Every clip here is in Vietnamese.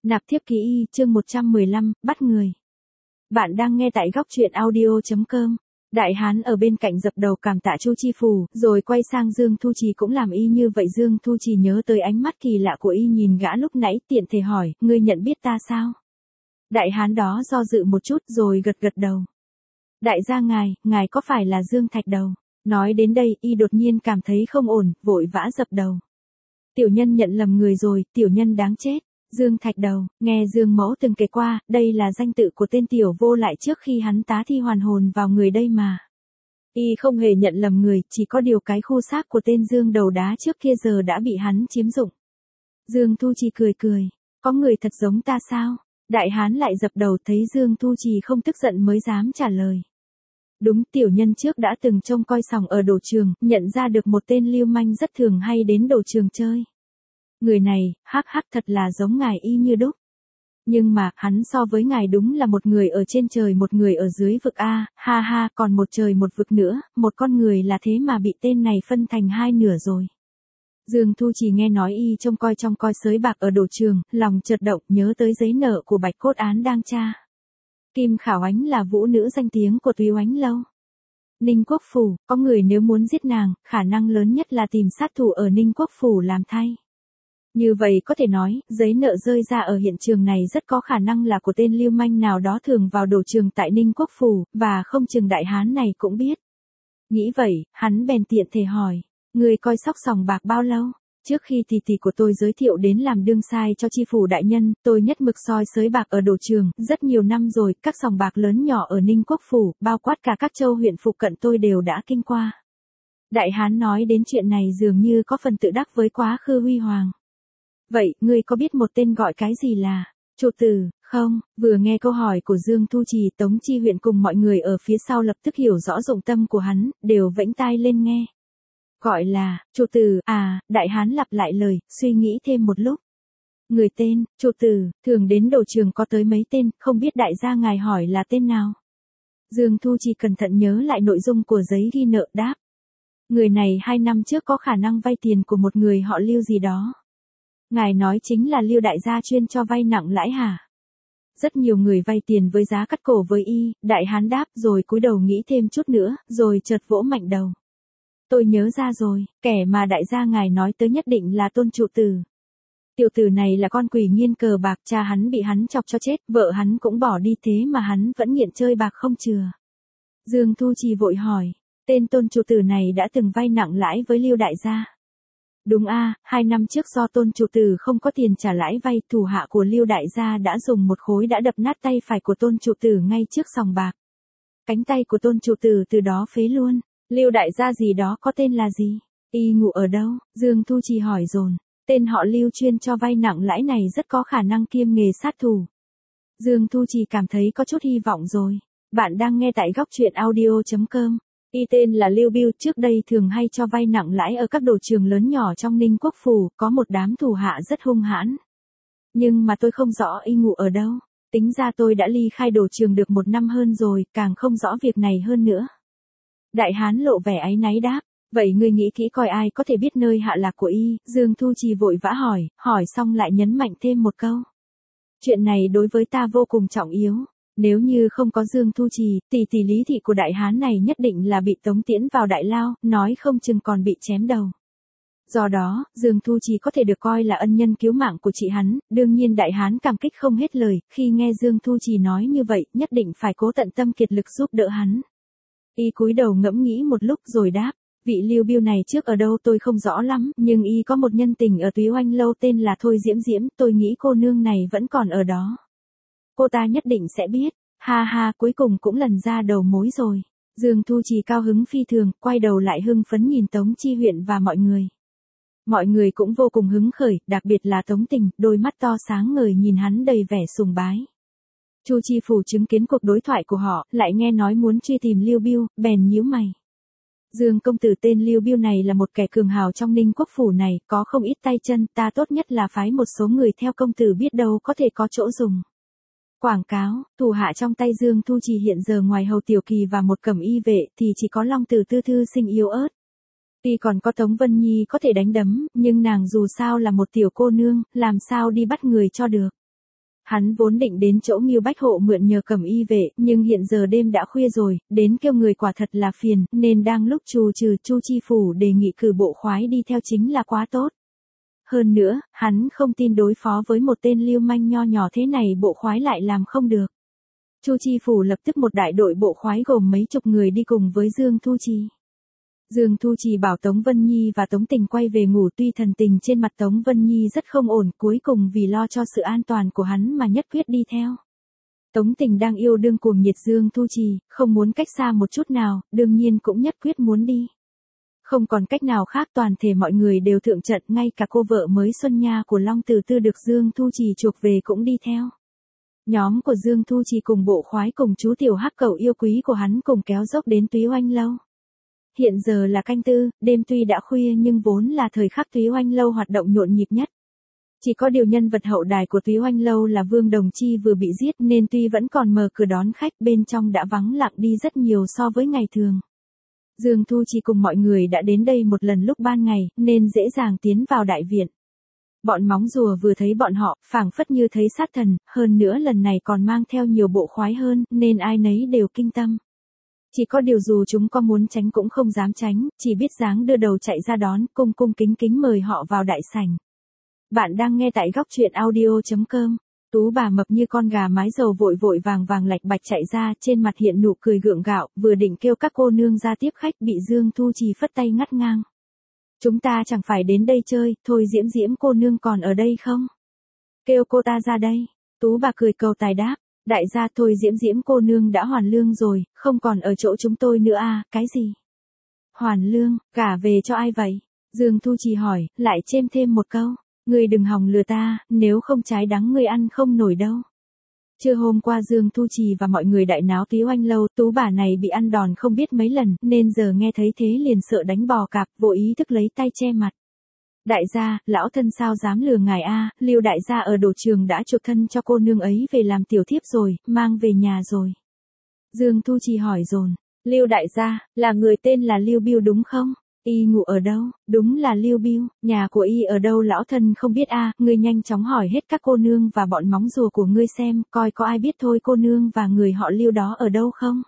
Nạp thiếp ký y, chương 115, bắt người. Bạn đang nghe tại góc truyện audio.com. Đại hán ở bên cạnh dập đầu cảm tạ Chu Chi Phủ, rồi quay sang Dương Thu Trì cũng làm y như vậy. Dương Thu Trì nhớ tới ánh mắt kỳ lạ của y nhìn gã lúc nãy, tiện thể hỏi, ngươi nhận biết ta sao? Đại hán đó do dự một chút rồi gật gật đầu. Đại gia ngài có phải là Dương Thạch Đầu? Nói đến đây, y đột nhiên cảm thấy không ổn, vội vã dập đầu. Tiểu nhân nhận lầm người rồi, tiểu nhân đáng chết. Dương Thạch Đầu, nghe Dương Mẫu từng kể qua, đây là danh tự của tên tiểu vô lại trước khi hắn tá thi hoàn hồn vào người đây mà. Y không hề nhận lầm người, chỉ có điều cái khu xác của tên Dương Đầu Đá trước kia giờ đã bị hắn chiếm dụng. Dương Thu Trì cười, có người thật giống ta sao? Đại hán lại dập đầu, thấy Dương Thu Trì không tức giận mới dám trả lời. Đúng, tiểu nhân trước đã từng trông coi sòng ở đổ trường, nhận ra được một tên lưu manh rất thường hay đến đổ trường chơi. Người này, hắc thật là giống ngài y như đúc. Nhưng mà, hắn so với ngài đúng là một người ở trên trời một người ở dưới vực a, ha, còn một trời một vực nữa, một con người là thế mà bị tên này phân thành hai nửa rồi. Dương Thu Trì nghe nói y trông coi sới bạc ở đổ trường, lòng chợt động nhớ tới giấy nợ của Bạch Cốt Án đang tra. Kim Khảo Ánh là vũ nữ danh tiếng của Túy Oánh Lâu. Ninh Quốc Phủ, có người nếu muốn giết nàng, khả năng lớn nhất là tìm sát thủ ở Ninh Quốc Phủ làm thay. Như vậy có thể nói, giấy nợ rơi ra ở hiện trường này rất có khả năng là của tên lưu manh nào đó thường vào đổ trường tại Ninh Quốc Phủ, và không chừng đại hán này cũng biết. Nghĩ vậy, hắn bèn tiện thể hỏi, người coi sóc sòng bạc bao lâu? Trước khi tỷ của tôi giới thiệu đến làm đương sai cho Chi Phủ đại nhân, tôi nhất mực soi sới bạc ở đổ trường, rất nhiều năm rồi, các sòng bạc lớn nhỏ ở Ninh Quốc Phủ, bao quát cả các châu huyện phụ cận tôi đều đã kinh qua. Đại hán nói đến chuyện này dường như có phần tự đắc với quá khứ huy hoàng. Vậy, ngươi có biết một tên gọi cái gì là Trụ Tử, không? Vừa nghe câu hỏi của Dương Thu Trì, Tống Chi huyện cùng mọi người ở phía sau lập tức hiểu rõ dụng tâm của hắn, đều vẫy tai lên nghe. Gọi là, Trụ Tử, à, đại hán lặp lại lời, suy nghĩ thêm một lúc. Người tên, Trụ Tử, thường đến đổ trường có tới mấy tên, không biết đại gia ngài hỏi là tên nào? Dương Thu Trì cẩn thận nhớ lại nội dung của giấy ghi nợ đáp. Người này 2 năm trước có khả năng vay tiền của một người họ Lưu gì đó. Ngài nói chính là Lưu đại gia chuyên cho vay nặng lãi hả? Rất nhiều người vay tiền với giá cắt cổ với y, đại hán đáp rồi cúi đầu nghĩ thêm chút nữa, rồi chợt vỗ mạnh đầu. Tôi nhớ ra rồi, kẻ mà đại gia ngài nói tới nhất định là Tôn Trụ Tử. Tiểu tử này là con quỷ nghiên cờ bạc, cha hắn bị hắn chọc cho chết, vợ hắn cũng bỏ đi thế mà hắn vẫn nghiện chơi bạc không chừa. Dương Thu Trì vội hỏi, tên Tôn Trụ Tử này đã từng vay nặng lãi với Lưu đại gia. Đúng a, 2 năm trước do Tôn Trụ Tử không có tiền trả lãi vay, thủ hạ của Lưu đại gia đã dùng một khối đã đập nát tay phải của Tôn Trụ Tử ngay trước sòng bạc. Cánh tay của Tôn Trụ Tử từ đó phế luôn. Lưu đại gia gì đó có tên là gì? Y ngụ ở đâu? Dương Thu Trì hỏi dồn. Tên họ Lưu chuyên cho vay nặng lãi này rất có khả năng kiêm nghề sát thủ. Dương Thu Trì cảm thấy có chút hy vọng rồi. Bạn đang nghe tại góc truyện audio.com. Y tên là Lưu Biêu, trước đây thường hay cho vay nặng lãi ở các đổ trường lớn nhỏ trong Ninh Quốc Phủ, có một đám thủ hạ rất hung hãn. Nhưng mà tôi không rõ y ngụ ở đâu. Tính ra tôi đã ly khai đổ trường được 1 năm hơn rồi, càng không rõ việc này hơn nữa. Đại hán lộ vẻ áy náy đáp, vậy ngươi nghĩ kỹ coi ai có thể biết nơi hạ lạc của y? Dương Thu Trì vội vã hỏi xong lại nhấn mạnh thêm một câu. Chuyện này đối với ta vô cùng trọng yếu. Nếu như không có Dương Thu Trì, tỷ lý thị của đại hán này nhất định là bị tống tiễn vào đại lao, nói không chừng còn bị chém đầu. Do đó, Dương Thu Trì có thể được coi là ân nhân cứu mạng của chị hắn, đương nhiên đại hán cảm kích không hết lời, khi nghe Dương Thu Trì nói như vậy, nhất định phải cố tận tâm kiệt lực giúp đỡ hắn. Y cúi đầu ngẫm nghĩ một lúc rồi đáp, vị Lưu Biêu này trước ở đâu tôi không rõ lắm, nhưng y có một nhân tình ở Túy Oanh Lâu tên là Thôi Diễm, tôi nghĩ cô nương này vẫn còn ở đó. Cô ta nhất định sẽ biết, ha, cuối cùng cũng lần ra đầu mối rồi. Dương Thu Trì cao hứng phi thường, quay đầu lại hưng phấn nhìn Tống Chi huyện và mọi người. Mọi người cũng vô cùng hứng khởi, đặc biệt là Tống Tình, đôi mắt to sáng ngời nhìn hắn đầy vẻ sùng bái. Chu Chi Phủ chứng kiến cuộc đối thoại của họ, lại nghe nói muốn truy tìm Lưu Biêu, bèn nhíu mày. Dương công tử tên Lưu Biêu này là một kẻ cường hào trong Ninh Quốc Phủ này, có không ít tay chân, ta tốt nhất là phái một số người theo công tử biết đâu có thể có chỗ dùng. Quảng cáo, thủ hạ trong tay Dương Thu Trì hiện giờ ngoài Hầu Tiểu Kỳ và một cẩm y vệ thì chỉ có Long Tử Tư Thư Sinh yếu ớt. Tuy còn có Tống Vân Nhi có thể đánh đấm, nhưng nàng dù sao là một tiểu cô nương, làm sao đi bắt người cho được. Hắn vốn định đến chỗ Ngưu Bách Hộ mượn nhờ cẩm y vệ, nhưng hiện giờ đêm đã khuya rồi, đến kêu người quả thật là phiền, nên đang lúc trù trừ Chu Chi Phủ đề nghị cử bộ khoái đi theo chính là quá tốt. Hơn nữa, hắn không tin đối phó với một tên lưu manh nho nhỏ thế này bộ khoái lại làm không được. Chu Chi Phủ lập tức một đại đội bộ khoái gồm mấy chục người đi cùng với Dương Thu Trì. Dương Thu Trì bảo Tống Vân Nhi và Tống Tình quay về ngủ, tuy thần tình trên mặt Tống Vân Nhi rất không ổn, cuối cùng vì lo cho sự an toàn của hắn mà nhất quyết đi theo. Tống Tình đang yêu đương cuồng nhiệt Dương Thu Trì, không muốn cách xa một chút nào, đương nhiên cũng nhất quyết muốn đi. Không còn cách nào khác, toàn thể mọi người đều thượng trận, ngay cả cô vợ mới Xuân Nha của Long Từ Tư được Dương Thu Trì chuộc về cũng đi theo. Nhóm của Dương Thu Trì cùng bộ khoái cùng chú tiểu hắc cẩu yêu quý của hắn cùng kéo dốc đến Túy Oanh Lâu. Hiện giờ là canh tư, đêm tuy đã khuya nhưng vốn là thời khắc Túy Oanh Lâu hoạt động nhộn nhịp nhất. Chỉ có điều nhân vật hậu đài của Túy Oanh Lâu là Vương Đồng Chi vừa bị giết nên tuy vẫn còn mở cửa đón khách, bên trong đã vắng lặng đi rất nhiều so với ngày thường. Dương Thu Trì cùng mọi người đã đến đây một lần lúc ban ngày nên dễ dàng tiến vào đại viện. Bọn móng rùa vừa thấy bọn họ, phảng phất như thấy sát thần, hơn nữa lần này còn mang theo nhiều bộ khoái hơn, nên ai nấy đều kinh tâm. Chỉ có điều dù chúng có muốn tránh cũng không dám tránh, chỉ biết dáng đưa đầu chạy ra đón, cung cung kính kính mời họ vào đại sảnh. Bạn đang nghe tại góc truyện audio.com. Tú bà mập như con gà mái dầu vội vội vàng vàng lạch bạch chạy ra, trên mặt hiện nụ cười gượng gạo, vừa định kêu các cô nương ra tiếp khách bị Dương Thu Trì phất tay ngắt ngang. Chúng ta chẳng phải đến đây chơi, thôi Diễm Diễm cô nương còn ở đây không? Kêu cô ta ra đây. Tú bà cười cầu tài đáp, đại gia thôi Diễm Diễm cô nương đã hoàn lương rồi, không còn ở chỗ chúng tôi nữa à, cái gì? Hoàn lương, gả về cho ai vậy? Dương Thu Trì hỏi, lại chêm thêm một câu. Ngươi đừng hòng lừa ta, nếu không trái đắng ngươi ăn không nổi đâu. Trưa hôm qua Dương Thu Trì và mọi người đại náo Túy Oanh Lâu, tú bà này bị ăn đòn không biết mấy lần, nên giờ nghe thấy thế liền sợ đánh bò cạp, vội ý thức lấy tay che mặt. Đại gia, lão thân sao dám lừa ngài a? Lưu đại gia ở đổ trường đã chuộc thân cho cô nương ấy về làm tiểu thiếp rồi, mang về nhà rồi. Dương Thu Trì hỏi dồn, Lưu đại gia, là người tên là Lưu Biêu đúng không? Y ngủ ở đâu? Đúng là Lưu Biêu, nhà của y ở đâu lão thân không biết a, ngươi nhanh chóng hỏi hết các cô nương và bọn móng rùa của ngươi xem, coi có ai biết thôi cô nương và người họ Lưu đó ở đâu không?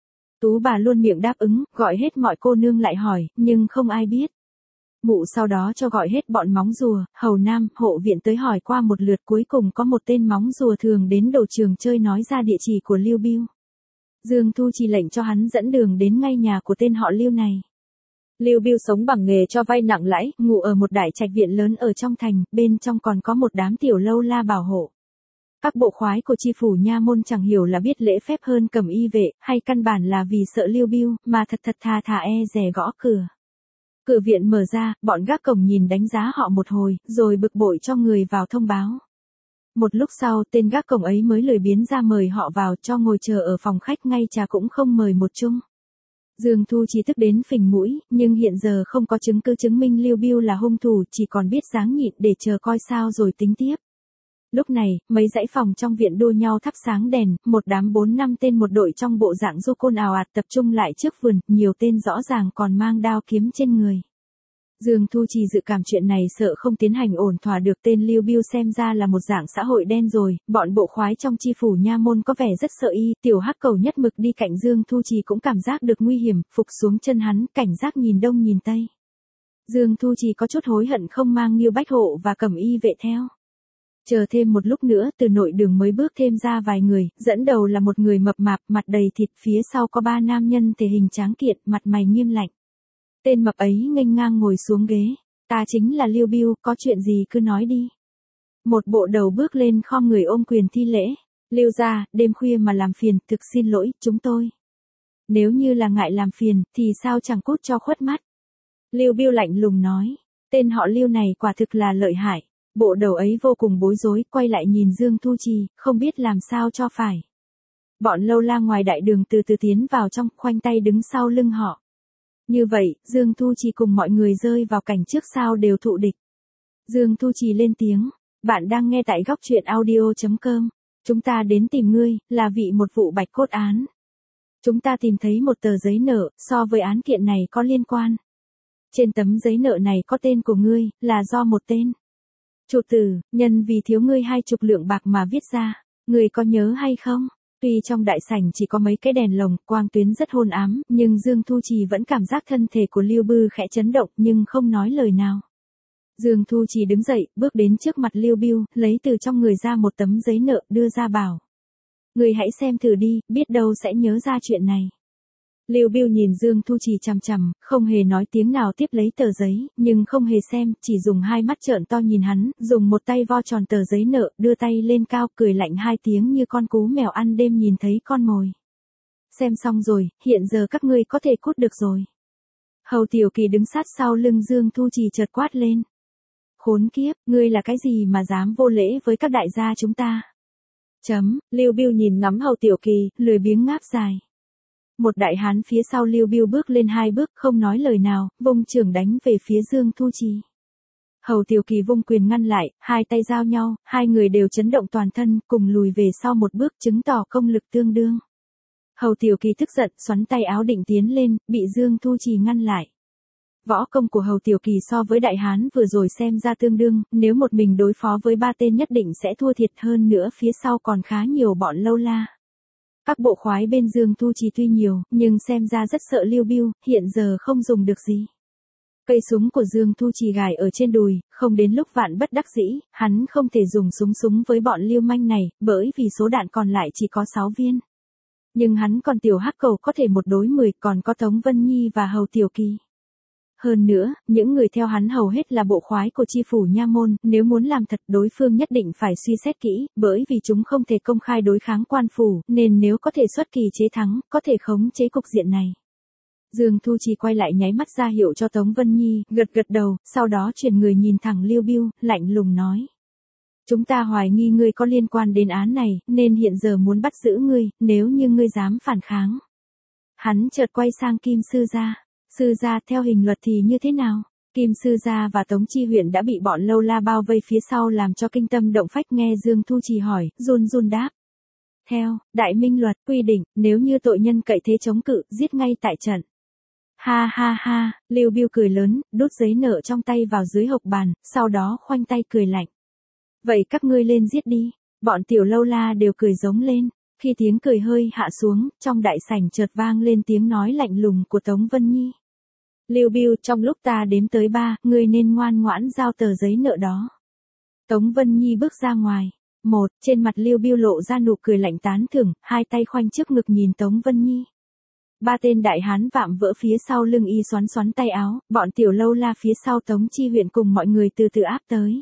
Tú bà luôn miệng đáp ứng, gọi hết mọi cô nương lại hỏi, nhưng không ai biết. Mụ sau đó cho gọi hết bọn móng rùa, hầu nam, hộ viện tới hỏi qua một lượt, cuối cùng có một tên móng rùa thường đến đồ trường chơi nói ra địa chỉ của Lưu Biêu. Dương Thu Trì lệnh cho hắn dẫn đường đến ngay nhà của tên họ Lưu này. Lưu Biêu sống bằng nghề cho vay nặng lãi, ngụ ở một đại trạch viện lớn ở trong thành, bên trong còn có một đám tiểu lâu la bảo hộ. Các bộ khoái của chi phủ nha môn chẳng hiểu là biết lễ phép hơn cẩm y vệ, hay căn bản là vì sợ Lưu Biêu, mà thật thà thà e dè gõ cửa. Cửa viện mở ra, bọn gác cổng nhìn đánh giá họ một hồi, rồi bực bội cho người vào thông báo. Một lúc sau, tên gác cổng ấy mới lười biếng ra mời họ vào, cho ngồi chờ ở phòng khách ngay trà cũng không mời một chung. Dương Thu Trì tức đến phình mũi, nhưng hiện giờ không có chứng cứ chứng minh Lưu Biêu là hung thủ, chỉ còn biết dáng nhịn để chờ coi sao rồi tính tiếp. Lúc này, mấy dãy phòng trong viện đua nhau thắp sáng đèn, một đám 4-5 tên một đội trong bộ dạng du côn ào ạt tập trung lại trước vườn, nhiều tên rõ ràng còn mang đao kiếm trên người. Dương Thu Trì dự cảm chuyện này sợ không tiến hành ổn thỏa được, tên Lưu Biêu xem ra là một dạng xã hội đen rồi, bọn bộ khoái trong chi phủ nha môn có vẻ rất sợ y, tiểu hắc cầu nhất mực đi cạnh Dương Thu Trì cũng cảm giác được nguy hiểm, phục xuống chân hắn, cảnh giác nhìn đông nhìn tây. Dương Thu Trì có chút hối hận không mang Ngưu Bách Hộ và cẩm y vệ theo. Chờ thêm một lúc nữa, từ nội đường mới bước thêm ra vài người, dẫn đầu là một người mập mạp, mặt đầy thịt, phía sau có 3 nam nhân thể hình tráng kiện, mặt mày nghiêm lạnh. Tên mập ấy nghênh ngang ngồi xuống ghế. Ta chính là Lưu Biêu, có chuyện gì cứ nói đi. Một bộ đầu bước lên khom người ôm quyền thi lễ. Lưu gia, đêm khuya mà làm phiền, thực xin lỗi, chúng tôi. Nếu như là ngại làm phiền, thì sao chẳng cút cho khuất mắt. Lưu Biêu lạnh lùng nói. Tên họ Lưu này quả thực là lợi hại. Bộ đầu ấy vô cùng bối rối, quay lại nhìn Dương Thu Trì, không biết làm sao cho phải. Bọn lâu la ngoài đại đường từ từ tiến vào trong, khoanh tay đứng sau lưng họ. Như vậy, Dương Thu Trì cùng mọi người rơi vào cảnh trước sau đều thụ địch. Dương Thu Trì lên tiếng, bạn đang nghe tại góc truyện audio.com. Chúng ta đến tìm ngươi, là vị một vụ bạch cốt án. Chúng ta tìm thấy một tờ giấy nợ, so với án kiện này có liên quan. Trên tấm giấy nợ này có tên của ngươi, là do một tên chủ tử, nhân vì thiếu ngươi 20 lượng bạc mà viết ra. Người có nhớ hay không? Tuy trong đại sảnh chỉ có mấy cái đèn lồng, quang tuyến rất hôn ám, nhưng Dương Thu Trì vẫn cảm giác thân thể của Lưu Bưu khẽ chấn động nhưng không nói lời nào. Dương Thu Trì đứng dậy, bước đến trước mặt Lưu Bưu, lấy từ trong người ra một tấm giấy nợ, đưa ra bảo. Người hãy xem thử đi, biết đâu sẽ nhớ ra chuyện này. Lưu Bưu nhìn Dương Thu Trì chằm chằm, không hề nói tiếng nào tiếp lấy tờ giấy, nhưng không hề xem, chỉ dùng hai mắt trợn to nhìn hắn, dùng một tay vo tròn tờ giấy nợ, đưa tay lên cao, cười lạnh hai tiếng như con cú mèo ăn đêm nhìn thấy con mồi. Xem xong rồi, hiện giờ các ngươi có thể cút được rồi. Hầu Tiểu Kỳ đứng sát sau lưng Dương Thu Trì chợt quát lên. Khốn kiếp, ngươi là cái gì mà dám vô lễ với các đại gia chúng ta? Lưu Bưu nhìn ngắm Hầu Tiểu Kỳ, lười biếng ngáp dài. Một đại hán phía sau Lưu Bưu bước lên hai bước, không nói lời nào, vung chưởng đánh về phía Dương Thu Trì. Hầu Tiểu Kỳ vung quyền ngăn lại, hai tay giao nhau, hai người đều chấn động toàn thân, cùng lùi về sau một bước, chứng tỏ công lực tương đương. Hầu Tiểu Kỳ tức giận, xoắn tay áo định tiến lên, bị Dương Thu Trì ngăn lại. Võ công của Hầu Tiểu Kỳ so với đại hán vừa rồi xem ra tương đương, nếu một mình đối phó với ba tên nhất định sẽ thua thiệt, hơn nữa phía sau còn khá nhiều bọn lâu la. Các bộ khoái bên Dương Thu Trì tuy nhiều, nhưng xem ra rất sợ Lưu Bưu, hiện giờ không dùng được gì. Cây súng của Dương Thu Trì gài ở trên đùi, không đến lúc vạn bất đắc dĩ, hắn không thể dùng súng với bọn lưu manh này, bởi vì số đạn còn lại chỉ có 6 viên. Nhưng hắn còn tiểu hắc cầu có thể 1 đối 10, còn có Tống Vân Nhi và Hầu Tiểu Kỳ. Hơn nữa, những người theo hắn hầu hết là bộ khoái của chi phủ nha môn, nếu muốn làm thật đối phương nhất định phải suy xét kỹ, bởi vì chúng không thể công khai đối kháng quan phủ, nên nếu có thể xuất kỳ chế thắng, có thể khống chế cục diện này. Dương Thu Trì quay lại nháy mắt ra hiệu cho Tống Vân Nhi, gật đầu, sau đó chuyển người nhìn thẳng Lưu Bưu, lạnh lùng nói. Chúng ta hoài nghi ngươi có liên quan đến án này, nên hiện giờ muốn bắt giữ ngươi, nếu như ngươi dám phản kháng. Hắn chợt quay sang Kim Sư Gia. Sư gia, theo hình luật thì như thế nào? Kim Sư Gia và Tống Chi huyện đã bị bọn lâu la bao vây phía sau làm cho kinh tâm động phách, nghe Dương Thu Trì hỏi, run run đáp. Theo Đại Minh luật quy định, nếu như tội nhân cậy thế chống cự, giết ngay tại trận. Ha ha ha, Lưu Bưu cười lớn, đút giấy nợ trong tay vào dưới hộc bàn, sau đó khoanh tay cười lạnh. Vậy các ngươi lên giết đi. Bọn tiểu lâu la đều cười giống lên. Khi tiếng cười hơi hạ xuống, trong đại sảnh chợt vang lên tiếng nói lạnh lùng của Tống Vân Nhi. Lưu Bưu, trong lúc ta đếm tới 3, ngươi nên ngoan ngoãn giao tờ giấy nợ đó. Tống Vân Nhi bước ra ngoài. Trên mặt Lưu Bưu lộ ra nụ cười lạnh tán thưởng, hai tay khoanh trước ngực nhìn Tống Vân Nhi. 3 tên đại hán vạm vỡ phía sau lưng y xoắn tay áo, bọn tiểu lâu la phía sau Tống Chi huyện cùng mọi người từ từ áp tới.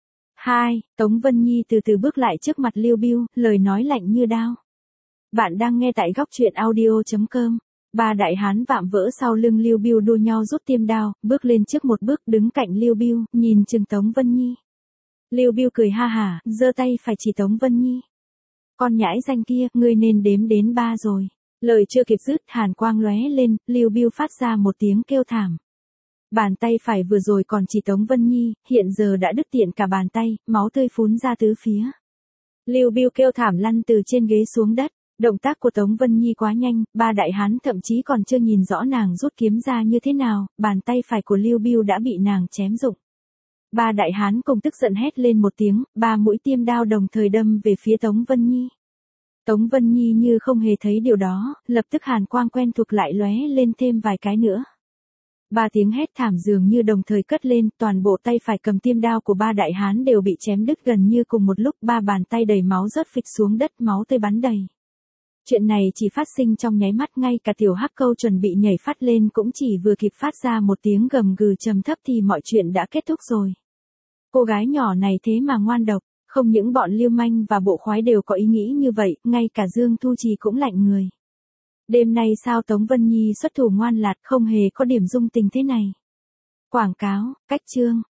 Tống Vân Nhi từ từ bước lại trước mặt Lưu Bưu, lời nói lạnh như đao. Bạn đang nghe tại góc truyện audio.com. 3 đại hán vạm vỡ sau lưng Lưu Bưu đua nhau rút tiêm đao, bước lên trước một bước đứng cạnh Lưu Bưu, nhìn chừng Tống Vân Nhi. Lưu Bưu cười ha hả, giơ tay phải chỉ Tống Vân Nhi. Con nhãi danh kia, ngươi nên đếm đến 3 rồi. Lời chưa kịp dứt, hàn quang lóe lên, Lưu Bưu phát ra một tiếng kêu thảm. Bàn tay phải vừa rồi còn chỉ Tống Vân Nhi, hiện giờ đã đứt tiện cả bàn tay, máu tươi phún ra tứ phía. Lưu Bưu kêu thảm lăn từ trên ghế xuống đất. Động tác của Tống Vân Nhi quá nhanh, 3 đại hán thậm chí còn chưa nhìn rõ nàng rút kiếm ra như thế nào, bàn tay phải của Lưu Bưu đã bị nàng chém rụng. 3 đại hán cùng tức giận hét lên một tiếng, 3 mũi tiêm đao đồng thời đâm về phía Tống Vân Nhi. Tống Vân Nhi như không hề thấy điều đó, lập tức hàn quang quen thuộc lại lóe lên thêm vài cái nữa. 3 tiếng hét thảm dường như đồng thời cất lên, toàn bộ tay phải cầm tiêm đao của 3 đại hán đều bị chém đứt gần như cùng một lúc, 3 bàn tay đầy máu rớt phịch xuống đất, máu tươi bắn đầy. Chuyện này chỉ phát sinh trong nháy mắt, ngay cả tiểu hắc câu chuẩn bị nhảy phát lên cũng chỉ vừa kịp phát ra một tiếng gầm gừ trầm thấp thì mọi chuyện đã kết thúc rồi. Cô gái nhỏ này thế mà ngoan độc, không những bọn lưu manh và bộ khoái đều có ý nghĩ như vậy, ngay cả Dương Thu Trì cũng lạnh người. Đêm nay sao Tống Vân Nhi xuất thủ ngoan lạt, không hề có điểm dung tình thế này. Quảng cáo, cách chương.